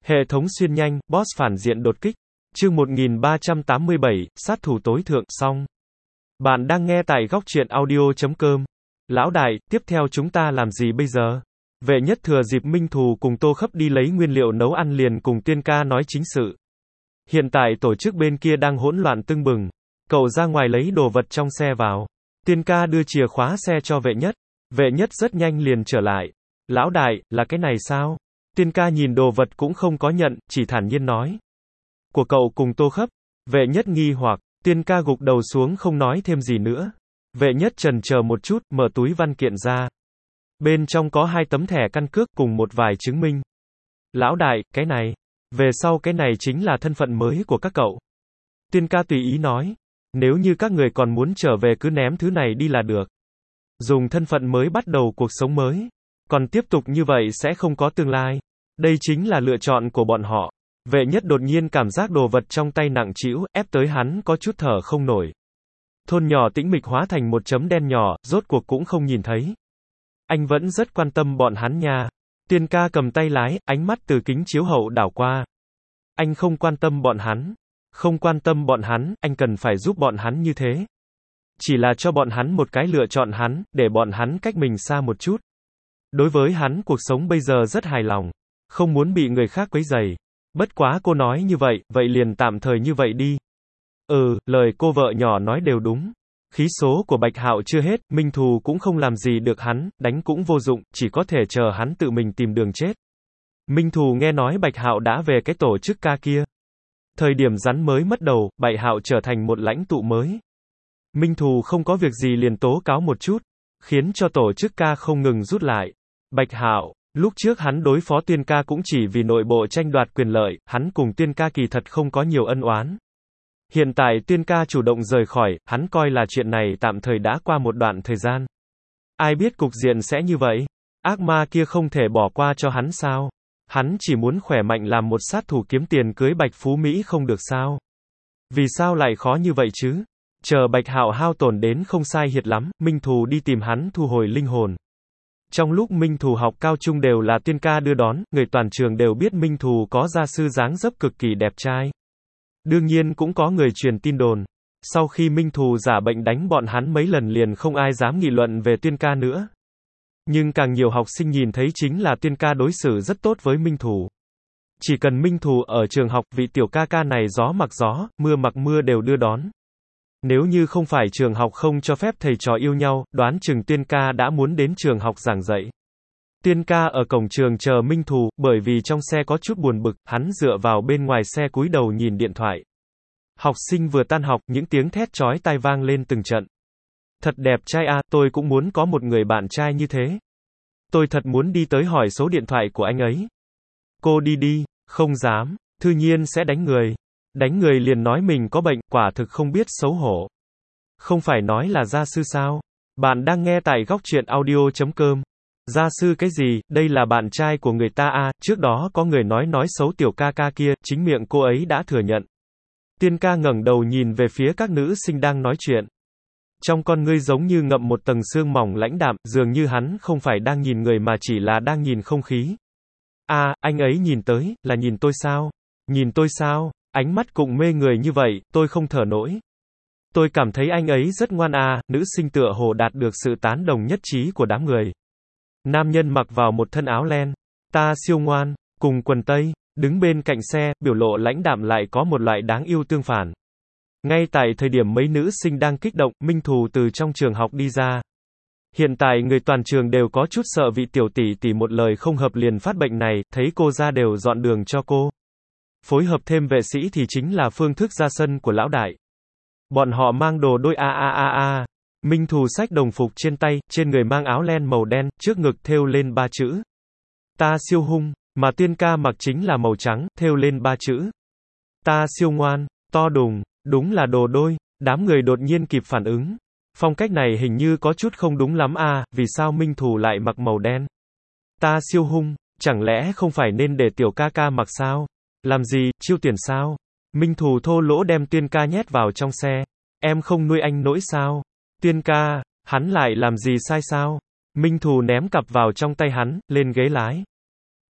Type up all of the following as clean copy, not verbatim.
Hệ thống xuyên nhanh, boss phản diện đột kích. Chương 1387, sát thủ tối thượng, xong. Bạn đang nghe tại góc truyện audio.com. Lão đại, tiếp theo chúng ta làm gì bây giờ? Vệ Nhất thừa dịp Minh Thù cùng Tô Khấp đi lấy nguyên liệu nấu ăn liền cùng Tiên Ca nói chính sự. Hiện tại tổ chức bên kia đang hỗn loạn tưng bừng. Cậu ra ngoài lấy đồ vật trong xe vào. Tiên Ca đưa chìa khóa xe cho Vệ Nhất. Vệ Nhất rất nhanh liền trở lại. Lão đại, là cái này sao? Tiên Ca nhìn đồ vật cũng không có nhận, chỉ thản nhiên nói. Của cậu cùng Tô Khấp. Vệ Nhất nghi hoặc, Tiên Ca gục đầu xuống không nói thêm gì nữa. Vệ Nhất chần chờ một chút, mở túi văn kiện ra. Bên trong có 2 tấm thẻ căn cước cùng một vài chứng minh. Lão đại, cái này. Về sau cái này chính là thân phận mới của các cậu. Tiên Ca tùy ý nói. Nếu như các người còn muốn trở về cứ ném thứ này đi là được. Dùng thân phận mới bắt đầu cuộc sống mới. Còn tiếp tục như vậy sẽ không có tương lai. Đây chính là lựa chọn của bọn họ. Vệ Nhất đột nhiên cảm giác đồ vật trong tay nặng trĩu, ép tới hắn có chút thở không nổi. Thôn nhỏ tĩnh mịch hóa thành một chấm đen nhỏ, rốt cuộc cũng không nhìn thấy. Anh vẫn rất quan tâm bọn hắn nha. Tiên Ca cầm tay lái, ánh mắt từ kính chiếu hậu đảo qua. Anh không quan tâm bọn hắn. Không quan tâm bọn hắn, anh cần phải giúp bọn hắn như thế. Chỉ là cho bọn hắn một cái lựa chọn hắn, để bọn hắn cách mình xa một chút. Đối với hắn cuộc sống bây giờ rất hài lòng. Không muốn bị người khác quấy rầy. Bất quá cô nói như vậy, vậy liền tạm thời như vậy đi. Lời cô vợ nhỏ nói đều đúng. Khí số của Bạch Hạo chưa hết, Minh Thù cũng không làm gì được hắn, đánh cũng vô dụng, chỉ có thể chờ hắn tự mình tìm đường chết. Minh Thù nghe nói Bạch Hạo đã về cái tổ chức ca kia. Thời điểm rắn mới mất đầu, Bạch Hạo trở thành một lãnh tụ mới. Minh Thù không có việc gì liền tố cáo một chút, khiến cho tổ chức ca không ngừng rút lại. Bạch Hạo, lúc trước hắn đối phó Tiên Ca cũng chỉ vì nội bộ tranh đoạt quyền lợi, hắn cùng Tiên Ca kỳ thật không có nhiều ân oán. Hiện tại Tiên Ca chủ động rời khỏi, hắn coi là chuyện này tạm thời đã qua một đoạn thời gian. Ai biết cục diện sẽ như vậy? Ác ma kia không thể bỏ qua cho hắn sao? Hắn chỉ muốn khỏe mạnh làm một sát thủ kiếm tiền cưới Bạch Phú Mỹ không được sao? Vì sao lại khó như vậy chứ? Chờ Bạch Hạo hao tổn đến không sai hiệt lắm, Minh Thù đi tìm hắn thu hồi linh hồn. Trong lúc Minh Thù học cao trung đều là Tiên Ca đưa đón, người toàn trường đều biết Minh Thù có gia sư dáng dấp cực kỳ đẹp trai. Đương nhiên cũng có người truyền tin đồn. Sau khi Minh Thù giả bệnh đánh bọn hắn mấy lần liền không ai dám nghị luận về Tiên Ca nữa. Nhưng càng nhiều học sinh nhìn thấy chính là Tiên Ca đối xử rất tốt với Minh Thù. Chỉ cần Minh Thù ở trường học, vị tiểu ca ca này gió mặc gió, mưa mặc mưa đều đưa đón. Nếu như không phải trường học không cho phép thầy trò yêu nhau, đoán chừng Tiên Ca đã muốn đến trường học giảng dạy. Tiên Ca ở cổng trường chờ Minh Thù, bởi vì trong xe có chút buồn bực, hắn dựa vào bên ngoài xe cúi đầu nhìn điện thoại. Học sinh vừa tan học, những tiếng thét chói tai vang lên từng trận. Thật đẹp trai à, tôi cũng muốn có một người bạn trai như thế. Tôi thật muốn đi tới hỏi số điện thoại của anh ấy. Cô đi đi, không dám, Thư Nhiên sẽ đánh người. Đánh người liền nói mình có bệnh, quả thực không biết xấu hổ. Không phải nói là gia sư sao? Bạn đang nghe tại góc truyện audio.com. Gia sư cái gì, đây là bạn trai của người ta à, trước đó có người nói xấu tiểu ca ca kia, chính miệng cô ấy đã thừa nhận. Tiên Ca ngẩng đầu nhìn về phía các nữ sinh đang nói chuyện. Trong con ngươi giống như ngậm một tầng sương mỏng lãnh đạm, dường như hắn không phải đang nhìn người mà chỉ là đang nhìn không khí. À, anh ấy nhìn tới, là nhìn tôi sao? Nhìn tôi sao? Ánh mắt cũng mê người như vậy, tôi không thở nổi. Tôi cảm thấy anh ấy rất ngoan à, nữ sinh tựa hồ đạt được sự tán đồng nhất trí của đám người. Nam nhân mặc vào một thân áo len, ta siêu ngoan, cùng quần tây, đứng bên cạnh xe, biểu lộ lãnh đạm lại có một loại đáng yêu tương phản. Ngay tại thời điểm mấy nữ sinh đang kích động, Minh Thù từ trong trường học đi ra. Hiện tại người toàn trường đều có chút sợ vị tiểu tỷ tỷ một lời không hợp liền phát bệnh này, thấy cô ra đều dọn đường cho cô. Phối hợp thêm vệ sĩ thì chính là phương thức ra sân của lão đại. Bọn họ mang đồ đôi a. Minh Thù xách đồng phục trên tay, trên người mang áo len màu đen, trước ngực thêu lên 3 chữ. Ta siêu hung, mà Tiên Ca mặc chính là màu trắng, thêu lên 3 chữ. Ta siêu ngoan, to đùng, đúng là đồ đôi, đám người đột nhiên kịp phản ứng. Phong cách này hình như có chút không đúng lắm à, vì sao Minh Thù lại mặc màu đen? Ta siêu hung, chẳng lẽ không phải nên để tiểu ca ca mặc sao? Làm gì, chiêu tiền sao? Minh Thù thô lỗ đem Tiên Ca nhét vào trong xe. Em không nuôi anh nỗi sao? Tiên Ca, hắn lại làm gì sai sao? Minh Thù ném cặp vào trong tay hắn, lên ghế lái.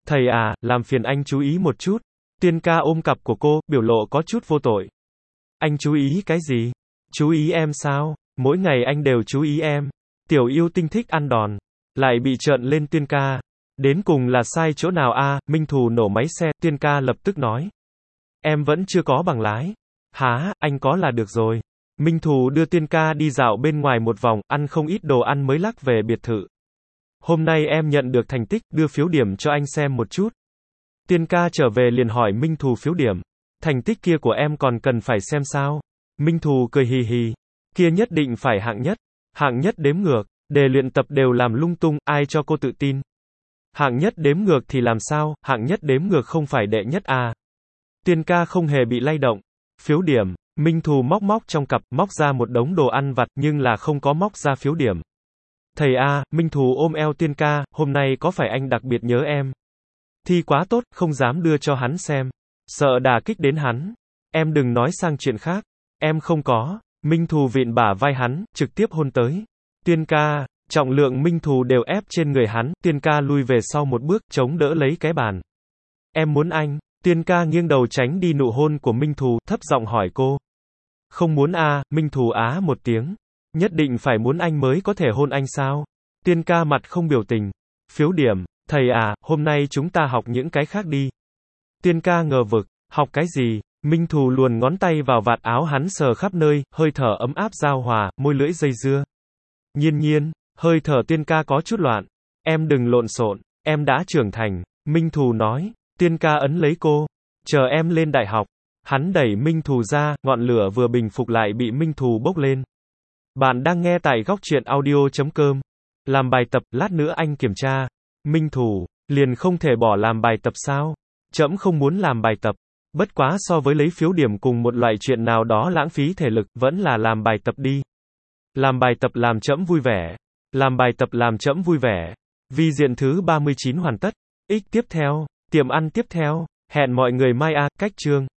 Thầy à, làm phiền anh chú ý một chút. Tiên ca ôm cặp của cô, biểu lộ có chút vô tội. Anh chú ý cái gì? Chú ý em sao? Mỗi ngày anh đều chú ý em. Tiểu yêu tinh thích ăn đòn. Lại bị trợn lên Tiên ca. Đến cùng là sai chỗ nào a? Minh Thù nổ máy xe, Tiên ca lập tức nói. Em vẫn chưa có bằng lái. Hả, anh có là được rồi. Minh Thù đưa Tiên ca đi dạo bên ngoài một vòng, ăn không ít đồ ăn mới lắc về biệt thự. Hôm nay em nhận được thành tích, đưa phiếu điểm cho anh xem một chút. Tiên ca trở về liền hỏi Minh Thù phiếu điểm. Thành tích kia của em còn cần phải xem sao? Minh Thù cười hì hì. Kia nhất định phải hạng nhất. Hạng nhất đếm ngược. Đề luyện tập đều làm lung tung, ai cho cô tự tin? Hạng nhất đếm ngược thì làm sao, hạng nhất đếm ngược không phải đệ nhất à? Tiên ca không hề bị lay động. Phiếu điểm. Minh Thù móc trong cặp, móc ra một đống đồ ăn vặt nhưng là không có móc ra phiếu điểm. Thầy a, Minh Thù ôm eo Tiên ca, hôm nay có phải anh đặc biệt nhớ em? Thi quá tốt, không dám đưa cho hắn xem. Sợ đả kích đến hắn. Em đừng nói sang chuyện khác. Em không có. Minh Thù vịn bả vai hắn, trực tiếp hôn tới. Tiên ca, trọng lượng Minh Thù đều ép trên người hắn, Tiên ca lui về sau một bước, chống đỡ lấy cái bàn. Em muốn anh. Tiên ca nghiêng đầu tránh đi nụ hôn của Minh Thù, thấp giọng hỏi cô. Không muốn a, Minh Thù á một tiếng. Nhất định phải muốn anh mới có thể hôn anh sao? Tiên ca mặt không biểu tình. Phiếu điểm. Thầy à, hôm nay chúng ta học những cái khác đi. Tiên ca ngờ vực. Học cái gì? Minh Thù luồn ngón tay vào vạt áo hắn sờ khắp nơi, hơi thở ấm áp giao hòa, môi lưỡi dây dưa. Nhiên, hơi thở Tiên ca có chút loạn. Em đừng lộn xộn, em đã trưởng thành. Minh Thù nói. Tiên ca ấn lấy cô. Chờ em lên đại học. Hắn đẩy Minh Thù ra, ngọn lửa vừa bình phục lại bị Minh Thù bốc lên. Bạn đang nghe tại góc truyện audio.com. Làm bài tập, lát nữa anh kiểm tra. Minh Thù, liền không thể bỏ làm bài tập sao? Trẫm không muốn làm bài tập. Bất quá so với lấy phiếu điểm cùng một loại chuyện nào đó lãng phí thể lực, vẫn là làm bài tập đi. Làm bài tập làm trẫm vui vẻ. Làm bài tập làm trẫm vui vẻ. Vi diện thứ 39 hoàn tất. X tiếp theo, tiệm ăn tiếp theo. Hẹn mọi người mai a, cách chương.